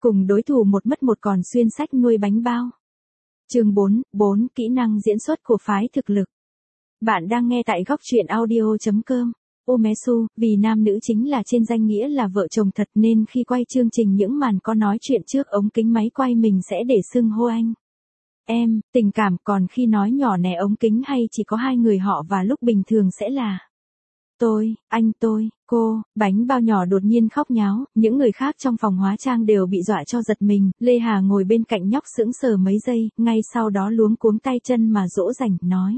Cùng đối thủ một mất một còn xuyên sách nuôi bánh bao. Chương 4, kỹ năng diễn xuất của phái thực lực. Bạn đang nghe tại góc truyện audio.com. Omesu, vì nam nữ chính là trên danh nghĩa là vợ chồng thật nên khi quay chương trình những màn có nói chuyện trước ống kính máy quay mình sẽ để xưng hô anh. Em, tình cảm, còn khi nói nhỏ nẻ ống kính hay chỉ có hai người họ và lúc bình thường sẽ là tôi, anh tôi, cô. Bánh bao nhỏ đột nhiên khóc nháo, những người khác trong phòng hóa trang đều bị dọa cho giật mình, Lê Hà ngồi bên cạnh nhóc sững sờ mấy giây, ngay sau đó luống cuống tay chân mà dỗ dành, nói.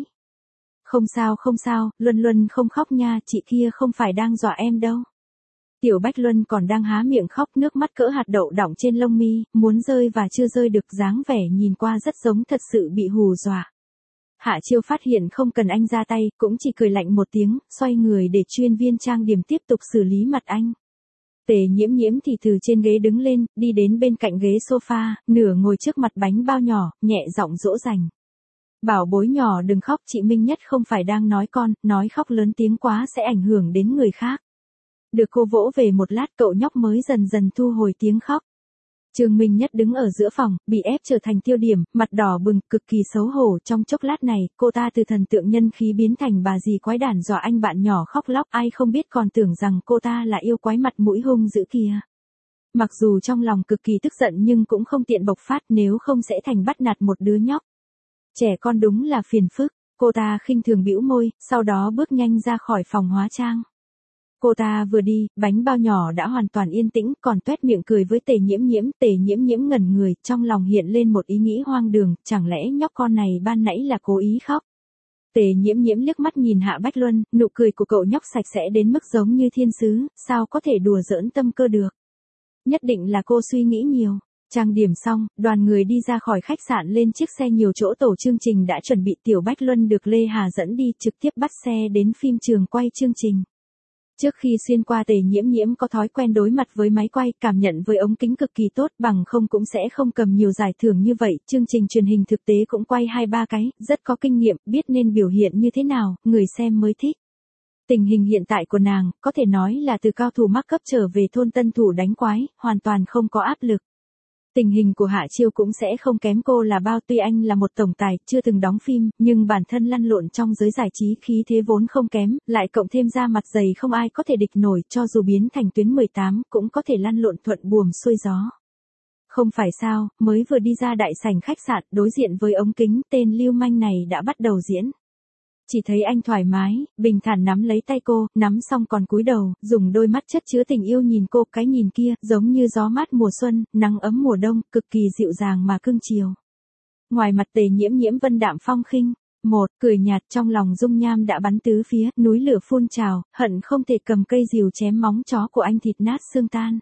Không sao, Luân Luân không khóc nha, chị kia không phải đang dọa em đâu. Tiểu Bách Luân còn đang há miệng khóc, nước mắt cỡ hạt đậu đọng trên lông mi, muốn rơi và chưa rơi được, dáng vẻ nhìn qua rất giống thật sự bị hù dọa. Hạ Chiêu phát hiện không cần anh ra tay, cũng chỉ cười lạnh một tiếng, xoay người để chuyên viên trang điểm tiếp tục xử lý mặt anh. Tề Nhiễm Nhiễm thì từ trên ghế đứng lên, đi đến bên cạnh ghế sofa, nửa ngồi trước mặt bánh bao nhỏ, nhẹ giọng dỗ dành. Bảo bối nhỏ đừng khóc, chị Minh Nhất không phải đang nói con, nói khóc lớn tiếng quá sẽ ảnh hưởng đến người khác. Được cô vỗ về một lát, cậu nhóc mới dần dần thu hồi tiếng khóc. Trương Minh Nhất đứng ở giữa phòng, bị ép trở thành tiêu điểm, mặt đỏ bừng, cực kỳ xấu hổ. Trong chốc lát này, cô ta từ thần tượng nhân khí biến thành bà dì quái đản dọa anh bạn nhỏ khóc lóc, ai không biết còn tưởng rằng cô ta là yêu quái mặt mũi hung dữ kia. Mặc dù trong lòng cực kỳ tức giận nhưng cũng không tiện bộc phát, nếu không sẽ thành bắt nạt một đứa nhóc. Trẻ con đúng là phiền phức. Cô ta khinh thường bĩu môi, sau đó bước nhanh ra khỏi phòng hóa trang. Cô ta vừa đi, bánh bao nhỏ đã hoàn toàn yên tĩnh, còn tuét miệng cười với Tề Nhiễm Nhiễm. Tề Nhiễm Nhiễm ngẩn người, trong lòng hiện lên một ý nghĩ hoang đường, chẳng lẽ nhóc con này ban nãy là cố ý khóc. Tề Nhiễm Nhiễm liếc mắt nhìn Hạ Bách Luân, nụ cười của cậu nhóc sạch sẽ đến mức giống như thiên sứ, sao có thể đùa giỡn tâm cơ được. Nhất định là cô suy nghĩ nhiều. Trang điểm xong, đoàn người đi ra khỏi khách sạn lên chiếc xe nhiều chỗ tổ chương trình đã chuẩn bị. Tiểu Bách Luân được Lê Hà dẫn đi, trực tiếp bắt xe đến phim trường quay chương trình. Trước khi xuyên qua, Tề Nhiễm Nhiễm có thói quen đối mặt với máy quay, cảm nhận với ống kính cực kỳ tốt, bằng không cũng sẽ không cầm nhiều giải thưởng như vậy. Chương trình truyền hình thực tế cũng quay 2-3 cái, rất có kinh nghiệm, biết nên biểu hiện như thế nào, người xem mới thích. Tình hình hiện tại của nàng, có thể nói là từ cao thủ mắc cấp trở về thôn tân thủ đánh quái, hoàn toàn không có áp lực. Tình hình của Hạ Chiêu cũng sẽ không kém cô là bao, tuy anh là một tổng tài, chưa từng đóng phim, nhưng bản thân lăn lộn trong giới giải trí khí thế vốn không kém, lại cộng thêm ra mặt dày không ai có thể địch nổi, cho dù biến thành tuyến 18, cũng có thể lăn lộn thuận buồm xuôi gió. Không phải sao, mới vừa đi ra đại sảnh khách sạn, đối diện với ống kính, tên lưu manh này đã bắt đầu diễn. Chỉ thấy anh thoải mái, bình thản nắm lấy tay cô, nắm xong còn cúi đầu, dùng đôi mắt chất chứa tình yêu nhìn cô, cái nhìn kia, giống như gió mát mùa xuân, nắng ấm mùa đông, cực kỳ dịu dàng mà cưng chiều. Ngoài mặt Tề Nhiễm Nhiễm vân đạm phong khinh, cười nhạt, trong lòng dung nham đã bắn tứ phía, núi lửa phun trào, hận không thể cầm cây rìu chém móng chó của anh thịt nát xương tan.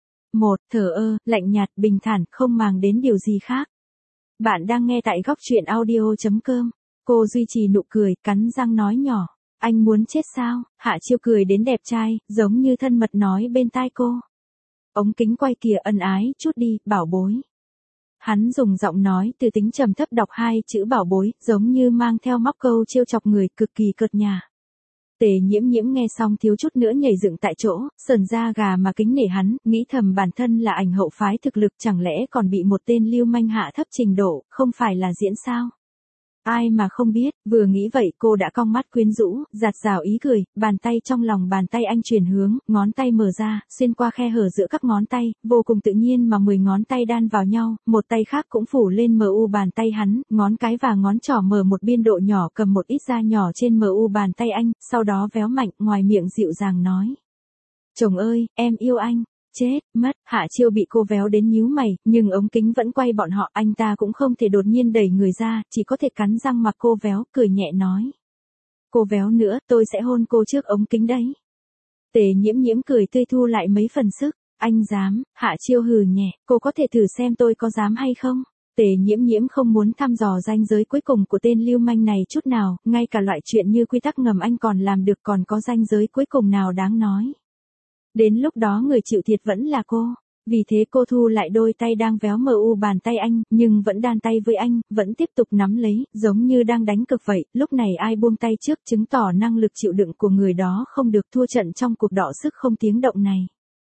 Thờ ơ, lạnh nhạt, bình thản, không màng đến điều gì khác. Bạn đang nghe tại góc truyện audio.com. Cô duy trì nụ cười, cắn răng nói nhỏ. Anh muốn chết sao? Hạ Chiêu cười đến đẹp trai, giống như thân mật nói bên tai cô. Ống kính quay kìa, ân ái chút đi, bảo bối. Hắn dùng giọng nói từ tính trầm thấp đọc hai chữ bảo bối, giống như mang theo móc câu trêu chọc người, cực kỳ cợt nhả. Tề Nhiễm Nhiễm nghe xong thiếu chút nữa nhảy dựng tại chỗ, sờn da gà mà kính nể hắn, nghĩ thầm bản thân là ảnh hậu phái thực lực, chẳng lẽ còn bị một tên lưu manh hạ thấp trình độ, không phải là diễn sao? Ai mà không biết, vừa nghĩ vậy cô đã cong mắt quyến rũ, giạt rào ý cười, bàn tay trong lòng bàn tay anh chuyển hướng, ngón tay mở ra, xuyên qua khe hở giữa các ngón tay, vô cùng tự nhiên mà 10 ngón tay đan vào nhau, một tay khác cũng phủ lên MU bàn tay hắn, ngón cái và ngón trỏ mở một biên độ nhỏ cầm một ít da nhỏ trên MU bàn tay anh, sau đó véo mạnh, ngoài miệng dịu dàng nói. Chồng ơi, em yêu anh. Chết, mất, Hạ Chiêu bị cô véo đến nhíu mày, nhưng ống kính vẫn quay bọn họ, anh ta cũng không thể đột nhiên đẩy người ra, chỉ có thể cắn răng mặc cô véo, cười nhẹ nói. Cô véo nữa, tôi sẽ hôn cô trước ống kính đấy. Tề Nhiễm Nhiễm cười tươi thu lại mấy phần sức, anh dám, Hạ Chiêu hừ nhẹ, cô có thể thử xem tôi có dám hay không. Tề Nhiễm Nhiễm không muốn thăm dò ranh giới cuối cùng của tên lưu manh này chút nào, ngay cả loại chuyện như quy tắc ngầm anh còn làm được, còn có ranh giới cuối cùng nào đáng nói. Đến lúc đó người chịu thiệt vẫn là cô. Vì thế cô thu lại đôi tay đang véo MU bàn tay anh, nhưng vẫn đan tay với anh, vẫn tiếp tục nắm lấy, giống như đang đánh cược vậy. Lúc này ai buông tay trước chứng tỏ năng lực chịu đựng của người đó không được thua trận trong cuộc đọ sức không tiếng động này.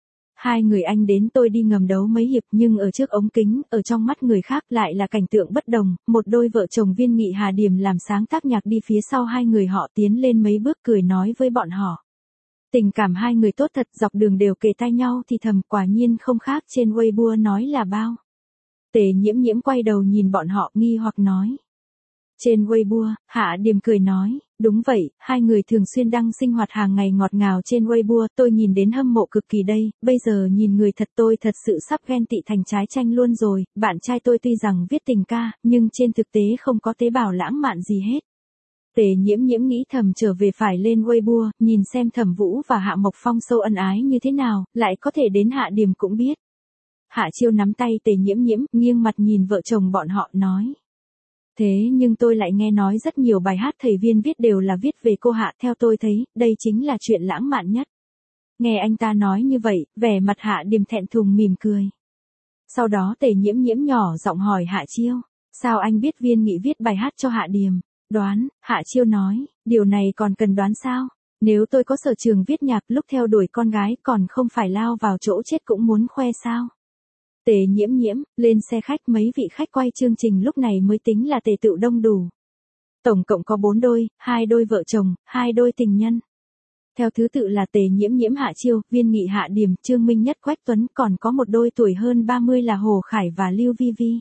Hai người anh đến tôi đi ngầm đấu mấy hiệp nhưng ở trước ống kính, ở trong mắt người khác lại là cảnh tượng bất đồng, một đôi vợ chồng Viên Nghị Hà Điềm làm sáng tác nhạc đi phía sau hai người họ tiến lên mấy bước cười nói với bọn họ. Tình cảm hai người tốt thật, dọc đường đều kề tai nhau thì thầm, quả nhiên không khác trên Weibo nói là bao. Tề Nhiễm Nhiễm quay đầu nhìn bọn họ nghi hoặc nói. Trên Weibo, Hạ Điềm cười nói, đúng vậy, hai người thường xuyên đăng sinh hoạt hàng ngày ngọt ngào trên Weibo, tôi nhìn đến hâm mộ cực kỳ đây, bây giờ nhìn người thật tôi thật sự sắp ghen tị thành trái chanh luôn rồi, bạn trai tôi tuy rằng viết tình ca, nhưng trên thực tế không có tế bào lãng mạn gì hết. Tề Nhiễm Nhiễm nghĩ thầm trở về phải lên Weibo, nhìn xem Thẩm Vũ và Hạ Mộc Phong sâu ân ái như thế nào, lại có thể đến Hạ Điềm cũng biết. Hạ Chiêu nắm tay Tề Nhiễm Nhiễm, nghiêng mặt nhìn vợ chồng bọn họ nói. Thế nhưng tôi lại nghe nói rất nhiều bài hát thầy Viên viết đều là viết về cô Hạ, theo tôi thấy, đây chính là chuyện lãng mạn nhất. Nghe anh ta nói như vậy, vẻ mặt Hạ Điềm thẹn thùng mỉm cười. Sau đó Tề Nhiễm Nhiễm nhỏ giọng hỏi Hạ Chiêu, sao anh biết Viên Nghị viết bài hát cho Hạ Điềm? Đoán, Hạ Chiêu nói, điều này còn cần đoán sao? Nếu tôi có sở trường viết nhạc lúc theo đuổi con gái còn không phải lao vào chỗ chết cũng muốn khoe sao? Tề Nhiễm Nhiễm, lên xe khách mấy vị khách quay chương trình lúc này mới tính là tề tựu đông đủ. Tổng cộng có 4 đôi, 2 đôi vợ chồng, 2 đôi tình nhân. Theo thứ tự là Tề Nhiễm Nhiễm Hạ Chiêu, Viên Nghị Hạ Điềm, Trương Minh Nhất Quách Tuấn, còn có một đôi tuổi hơn 30 là Hồ Khải và Lưu Vi Vi.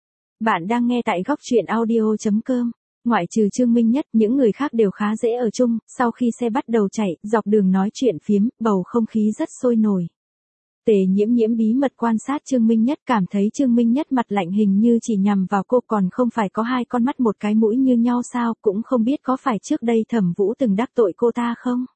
Bạn đang nghe tại góc truyện audio.com. Ngoại trừ Trương Minh Nhất, những người khác đều khá dễ ở chung, sau khi xe bắt đầu chạy, dọc đường nói chuyện phiếm, bầu không khí rất sôi nổi. Tề Nhiễm Nhiễm bí mật quan sát Trương Minh Nhất, cảm thấy Trương Minh Nhất mặt lạnh hình như chỉ nhằm vào cô, còn không phải có 2 con mắt một cái mũi như nhau sao, cũng không biết có phải trước đây Thẩm Vũ từng đắc tội cô ta không.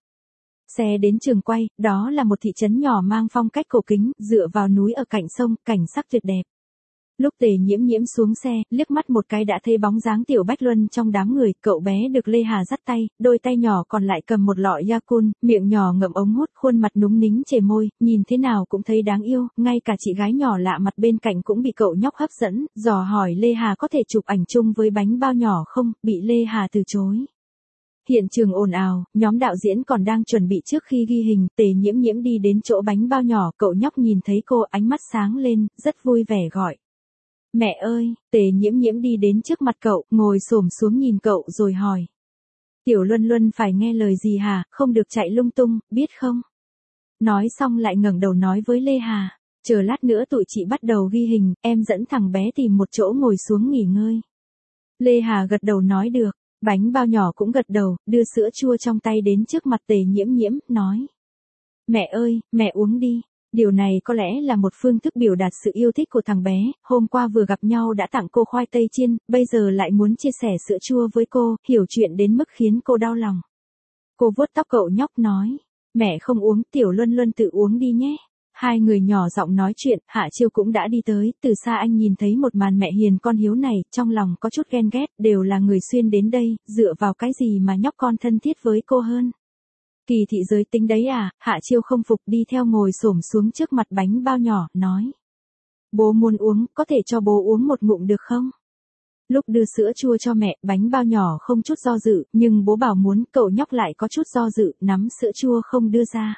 Xe đến trường quay, đó là một thị trấn nhỏ mang phong cách cổ kính, dựa vào núi ở cạnh sông, cảnh sắc tuyệt đẹp. Lúc Tề Nhiễm Nhiễm xuống xe, liếc mắt một cái đã thấy bóng dáng Tiểu Bách Luân trong đám người, cậu bé được Lê Hà dắt tay, đôi tay nhỏ còn lại cầm một lọ Yakult, miệng nhỏ ngậm ống hút, khuôn mặt núng nính chề môi, nhìn thế nào cũng thấy đáng yêu, ngay cả chị gái nhỏ lạ mặt bên cạnh cũng bị cậu nhóc hấp dẫn, dò hỏi Lê Hà có thể chụp ảnh chung với bánh bao nhỏ không, bị Lê Hà từ chối. Hiện trường ồn ào, nhóm đạo diễn còn đang chuẩn bị trước khi ghi hình, Tề Nhiễm Nhiễm đi đến chỗ bánh bao nhỏ, cậu nhóc nhìn thấy cô ánh mắt sáng lên, rất vui vẻ gọi. Mẹ ơi, Tề Nhiễm Nhiễm đi đến trước mặt cậu, ngồi xổm xuống nhìn cậu rồi hỏi. Tiểu Luân Luân phải nghe lời gì hả, không được chạy lung tung, biết không? Nói xong lại ngẩng đầu nói với Lê Hà, chờ lát nữa tụi chị bắt đầu ghi hình, em dẫn thằng bé tìm một chỗ ngồi xuống nghỉ ngơi. Lê Hà gật đầu nói được, bánh bao nhỏ cũng gật đầu, đưa sữa chua trong tay đến trước mặt Tề Nhiễm Nhiễm, nói. Mẹ ơi, mẹ uống đi. Điều này có lẽ là một phương thức biểu đạt sự yêu thích của thằng bé, hôm qua vừa gặp nhau đã tặng cô khoai tây chiên, bây giờ lại muốn chia sẻ sữa chua với cô, hiểu chuyện đến mức khiến cô đau lòng. Cô vuốt tóc cậu nhóc nói, mẹ không uống, Tiểu Luân Luân tự uống đi nhé. Hai người nhỏ giọng nói chuyện, Hạ Chiêu cũng đã đi tới, từ xa anh nhìn thấy một màn mẹ hiền con hiếu này, trong lòng có chút ghen ghét, đều là người xuyên đến đây, dựa vào cái gì mà nhóc con thân thiết với cô hơn. Kỳ thị giới tính đấy à, Hạ Chiêu không phục đi theo ngồi xổm xuống trước mặt bánh bao nhỏ, nói. Bố muốn uống, có thể cho bố uống một ngụm được không? Lúc đưa sữa chua cho mẹ, bánh bao nhỏ không chút do dự, nhưng bố bảo muốn, cậu nhóc lại có chút do dự, nắm sữa chua không đưa ra.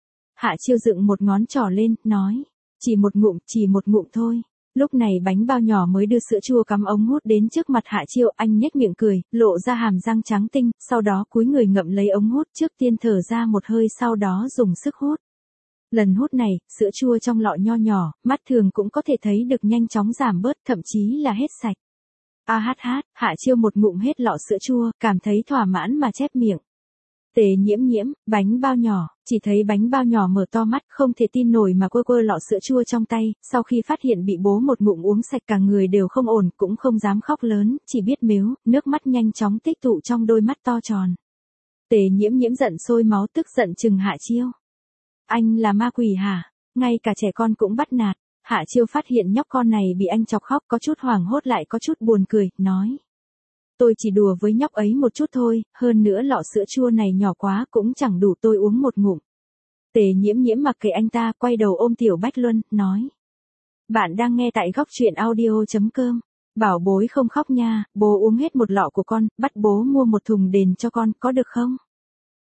Hạ Chiêu dựng một ngón trỏ lên, nói. Chỉ một ngụm thôi. Lúc này bánh bao nhỏ mới đưa sữa chua cắm ống hút đến trước mặt Hạ Chiêu, anh nhếch miệng cười, lộ ra hàm răng trắng tinh, sau đó cúi người ngậm lấy ống hút, trước tiên thở ra một hơi, sau đó dùng sức hút. Lần hút này, sữa chua trong lọ nho nhỏ, mắt thường cũng có thể thấy được nhanh chóng giảm bớt, thậm chí là hết sạch. Hạ Chiêu một ngụm hết lọ sữa chua, cảm thấy thỏa mãn mà chép miệng. Tề Nhiễm Nhiễm, bánh bao nhỏ, chỉ thấy bánh bao nhỏ mở to mắt, không thể tin nổi mà quơ lọ sữa chua trong tay, sau khi phát hiện bị bố một ngụm uống sạch cả người đều không ổn, cũng không dám khóc lớn, chỉ biết mếu, nước mắt nhanh chóng tích tụ trong đôi mắt to tròn. Tề Nhiễm Nhiễm giận sôi máu, tức giận chừng Hạ Chiêu. Anh là ma quỷ hả? Ngay cả trẻ con cũng bắt nạt. Hạ Chiêu phát hiện nhóc con này bị anh chọc khóc, có chút hoảng hốt lại có chút buồn cười, nói. Tôi chỉ đùa với nhóc ấy một chút thôi, hơn nữa lọ sữa chua này nhỏ quá cũng chẳng đủ tôi uống một ngụm. Tề Nhiễm Nhiễm mặc kệ anh ta, quay đầu ôm Tiểu Bách Luân, nói. Bạn đang nghe tại góc truyện audio.com. Bảo bối không khóc nha, bố uống hết một lọ của con, bắt bố mua một thùng đền cho con, có được không?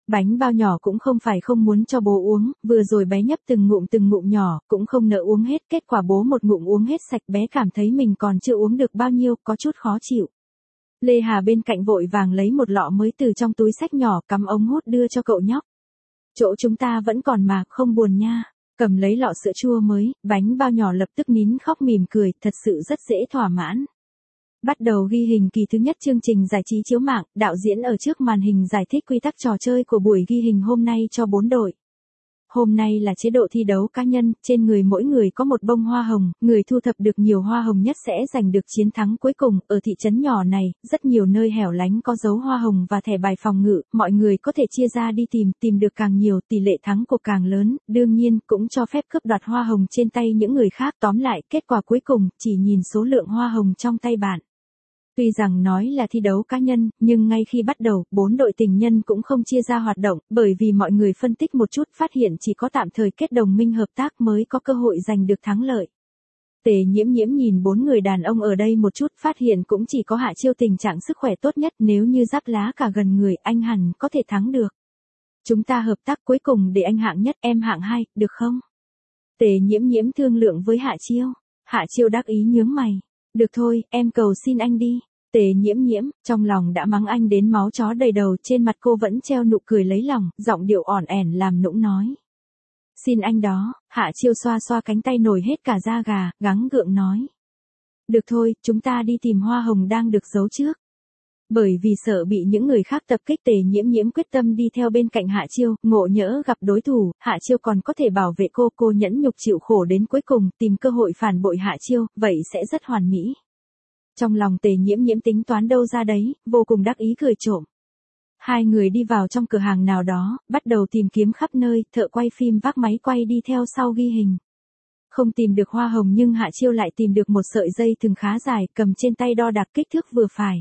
Bánh bao nhỏ cũng không phải không muốn cho bố uống, vừa rồi bé nhấp từng ngụm nhỏ, cũng không nỡ uống hết, kết quả bố một ngụm uống hết sạch, bé cảm thấy mình còn chưa uống được bao nhiêu, có chút khó chịu. Lê Hà bên cạnh vội vàng lấy một lọ mới từ trong túi xách nhỏ, cắm ống hút đưa cho cậu nhóc. Chỗ chúng ta vẫn còn mà, không buồn nha. Cầm lấy lọ sữa chua mới, bánh bao nhỏ lập tức nín khóc mỉm cười, thật sự rất dễ thỏa mãn. Bắt đầu ghi hình kỳ thứ nhất chương trình giải trí chiếu mạng, đạo diễn ở trước màn hình giải thích quy tắc trò chơi của buổi ghi hình hôm nay cho 4 đội. Hôm nay là chế độ thi đấu cá nhân, trên người mỗi người có một bông hoa hồng, người thu thập được nhiều hoa hồng nhất sẽ giành được chiến thắng cuối cùng. Ở thị trấn nhỏ này, rất nhiều nơi hẻo lánh có dấu hoa hồng và thẻ bài phòng ngự, mọi người có thể chia ra đi tìm được càng nhiều, tỷ lệ thắng cuộc càng lớn, đương nhiên cũng cho phép cướp đoạt hoa hồng trên tay những người khác. Tóm lại, kết quả cuối cùng chỉ nhìn số lượng hoa hồng trong tay bạn. Tuy rằng nói là thi đấu cá nhân, nhưng ngay khi bắt đầu, 4 đội tình nhân cũng không chia ra hoạt động, bởi vì mọi người phân tích một chút phát hiện chỉ có tạm thời kết đồng minh hợp tác mới có cơ hội giành được thắng lợi. Tề Nhiễm nhìn 4 người đàn ông ở đây một chút, phát hiện cũng chỉ có Hạ Chiêu tình trạng sức khỏe tốt nhất, nếu như giáp lá cả gần người, anh hẳn có thể thắng được. Chúng ta hợp tác cuối cùng để anh hạng nhất, em hạng 2, được không? Tề Nhiễm thương lượng với Hạ Chiêu. Hạ Chiêu đắc ý nhướng mày. Được thôi, em cầu xin anh đi. Tề Nhiễm trong lòng đã mắng anh đến máu chó đầy đầu, trên mặt cô vẫn treo nụ cười lấy lòng, giọng điệu ỏn ẻn làm nũng nói. Xin anh đó. Hạ Chiêu xoa xoa cánh tay nổi hết cả da gà, gắng gượng nói. Được thôi, chúng ta đi tìm hoa hồng đang được giấu trước. Bởi vì sợ bị những người khác tập kích, Tề Nhiễm quyết tâm đi theo bên cạnh Hạ Chiêu, ngộ nhỡ gặp đối thủ, Hạ Chiêu còn có thể bảo vệ cô nhẫn nhục chịu khổ đến cuối cùng, tìm cơ hội phản bội Hạ Chiêu, vậy sẽ rất hoàn mỹ. Trong lòng Tề Nhiễm tính toán đâu ra đấy, vô cùng đắc ý cười trộm. Hai người đi vào trong cửa hàng nào đó, bắt đầu tìm kiếm khắp nơi, thợ quay phim vác máy quay đi theo sau ghi hình. Không tìm được hoa hồng nhưng Hạ Chiêu lại tìm được một sợi dây thừng khá dài, cầm trên tay đo đạc kích thước vừa phải.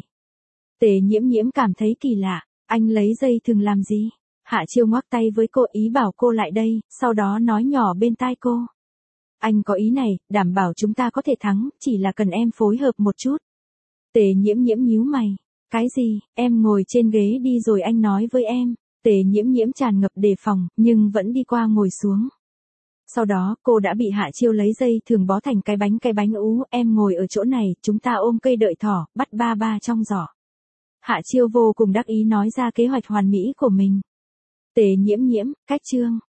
Tề Nhiễm cảm thấy kỳ lạ, anh lấy dây thừng làm gì? Hạ Chiêu ngoắc tay với cô ý bảo cô lại đây, sau đó nói nhỏ bên tai cô. Anh có ý này, đảm bảo chúng ta có thể thắng, chỉ là cần em phối hợp một chút. Tề Nhiễm nhíu mày. Cái gì, em ngồi trên ghế đi rồi anh nói với em. Tề Nhiễm tràn ngập đề phòng, nhưng vẫn đi qua ngồi xuống. Sau đó, cô đã bị Hạ Chiêu lấy dây thường bó thành cái bánh ú, em ngồi ở chỗ này, chúng ta ôm cây đợi thỏ, bắt ba trong giỏ. Hạ Chiêu vô cùng đắc ý nói ra kế hoạch hoàn mỹ của mình. Tề Nhiễm, cách chương.